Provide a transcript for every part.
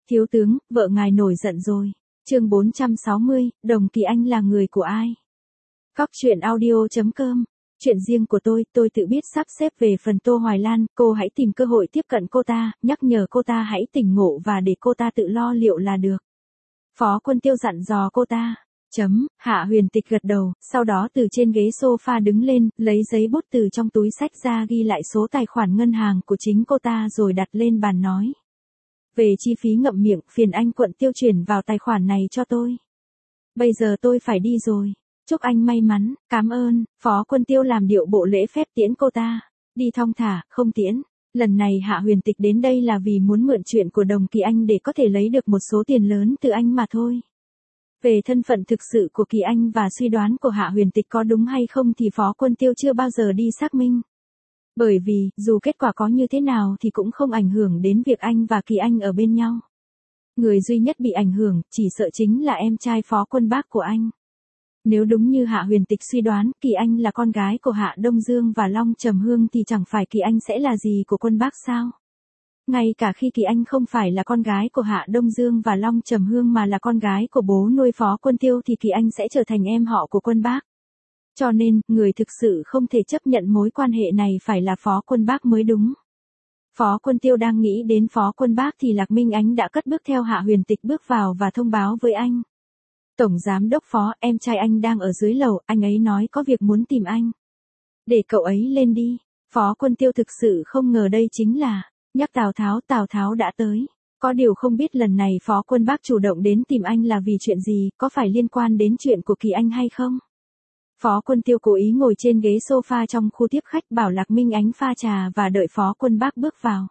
Thiếu tướng, vợ ngài nổi giận rồi. Chương 460, Đồng Kỳ Anh là người của ai? Cóc truyện audio.com. Chuyện riêng của tôi tự biết sắp xếp. Về phần Tô Hoài Lan, cô hãy tìm cơ hội tiếp cận cô ta, nhắc nhở cô ta hãy tỉnh ngộ và để cô ta tự lo liệu là được. Phó Quân Tiêu dặn dò cô ta. Hạ Huyền Tịch gật đầu, sau đó từ trên ghế sofa đứng lên, lấy giấy bút từ trong túi xách ra ghi lại số tài khoản ngân hàng của chính cô ta rồi đặt lên bàn nói. Về chi phí ngậm miệng, phiền anh Quận Tiêu chuyển vào tài khoản này cho tôi. Bây giờ tôi phải đi rồi. Chúc anh may mắn, cảm ơn. Phó Quân Tiêu làm điệu bộ lễ phép tiễn cô ta. Đi thong thả, không tiễn. Lần này Hạ Huyền Tịch đến đây là vì muốn mượn chuyện của Đồng Kỳ Anh để có thể lấy được một số tiền lớn từ anh mà thôi. Về thân phận thực sự của Kỳ Anh và suy đoán của Hạ Huyền Tịch có đúng hay không thì Phó Quân Tiêu chưa bao giờ đi xác minh. Bởi vì, dù kết quả có như thế nào thì cũng không ảnh hưởng đến việc anh và Kỳ Anh ở bên nhau. Người duy nhất bị ảnh hưởng, chỉ sợ chính là em trai Phó Quân Bác của anh. Nếu đúng như Hạ Huyền Tịch suy đoán, Kỳ Anh là con gái của Hạ Đông Dương và Long Trầm Hương thì chẳng phải Kỳ Anh sẽ là gì của Quân Bác sao? Ngay cả khi Kỳ Anh không phải là con gái của Hạ Đông Dương và Long Trầm Hương mà là con gái của bố nuôi Phó Quân Tiêu thì Kỳ Anh sẽ trở thành em họ của Quân Bác. Cho nên, người thực sự không thể chấp nhận mối quan hệ này phải là Phó Quân Bác mới đúng. Phó Quân Tiêu đang nghĩ đến Phó Quân Bác thì Lạc Minh Ánh đã cất bước theo Hạ Huyền Tịch bước vào và thông báo với anh. Tổng Giám Đốc Phó, em trai anh đang ở dưới lầu, anh ấy nói có việc muốn tìm anh. Để cậu ấy lên đi. Phó Quân Tiêu thực sự không ngờ đây chính là nhắc Tào Tháo đã tới. Có điều không biết lần này Phó Quân Bác chủ động đến tìm anh là vì chuyện gì, có phải liên quan đến chuyện của Kỳ Anh hay không? Phó Quân Tiêu cố ý ngồi trên ghế sofa trong khu tiếp khách bảo Lạc Minh Ánh pha trà và đợi Phó Quân Bác bước vào.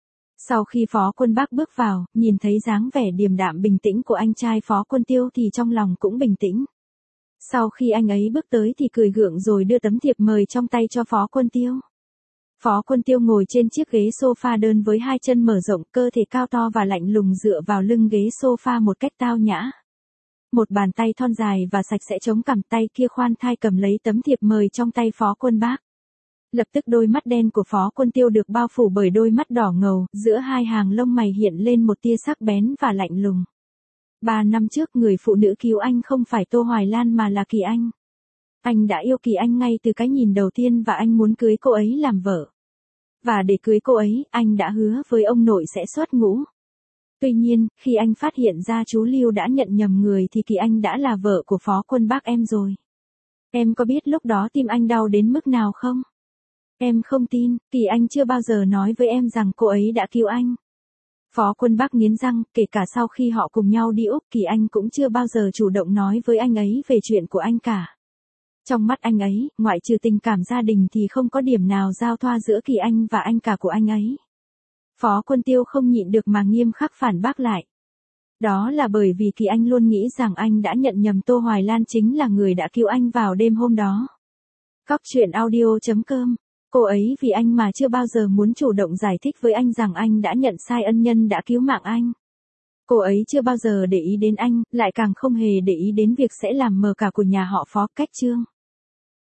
Sau khi Phó Quân Bác bước vào, nhìn thấy dáng vẻ điềm đạm bình tĩnh của anh trai Phó Quân Tiêu thì trong lòng cũng bình tĩnh. Sau khi anh ấy bước tới thì cười gượng rồi đưa tấm thiệp mời trong tay cho Phó Quân Tiêu. Phó Quân Tiêu ngồi trên chiếc ghế sofa đơn với hai chân mở rộng, cơ thể cao to và lạnh lùng dựa vào lưng ghế sofa một cách tao nhã. Một bàn tay thon dài và sạch sẽ chống cằm, tay kia khoan thai cầm lấy tấm thiệp mời trong tay Phó Quân Bác. Lập tức đôi mắt đen của Phó Quân Tiêu được bao phủ bởi đôi mắt đỏ ngầu, giữa hai hàng lông mày hiện lên một tia sắc bén và lạnh lùng. 3 năm trước người phụ nữ cứu anh không phải Tô Hoài Lan mà là Kỳ Anh. Anh đã yêu Kỳ Anh ngay từ cái nhìn đầu tiên và anh muốn cưới cô ấy làm vợ. Và để cưới cô ấy, anh đã hứa với ông nội sẽ xuất ngũ. Tuy nhiên, khi anh phát hiện ra chú Lưu đã nhận nhầm người thì Kỳ Anh đã là vợ của Phó Quân Bác em rồi. Em có biết lúc đó tim anh đau đến mức nào không? Em không tin, Kỳ Anh chưa bao giờ nói với em rằng cô ấy đã cứu anh. Phó Quân Bác nghiến răng, kể cả sau khi họ cùng nhau đi Úc, Kỳ Anh cũng chưa bao giờ chủ động nói với anh ấy về chuyện của anh cả. Trong mắt anh ấy, ngoại trừ tình cảm gia đình thì không có điểm nào giao thoa giữa Kỳ Anh và anh cả của anh ấy. Phó Quân Tiêu không nhịn được mà nghiêm khắc phản bác lại. Đó là bởi vì Kỳ Anh luôn nghĩ rằng anh đã nhận nhầm Tô Hoài Lan chính là người đã cứu anh vào đêm hôm đó. Cóc truyện audio.com. Cô ấy vì anh mà chưa bao giờ muốn chủ động giải thích với anh rằng anh đã nhận sai ân nhân đã cứu mạng anh. Cô ấy chưa bao giờ để ý đến anh, lại càng không hề để ý đến việc sẽ làm mờ cả của nhà họ Phó. Cách chương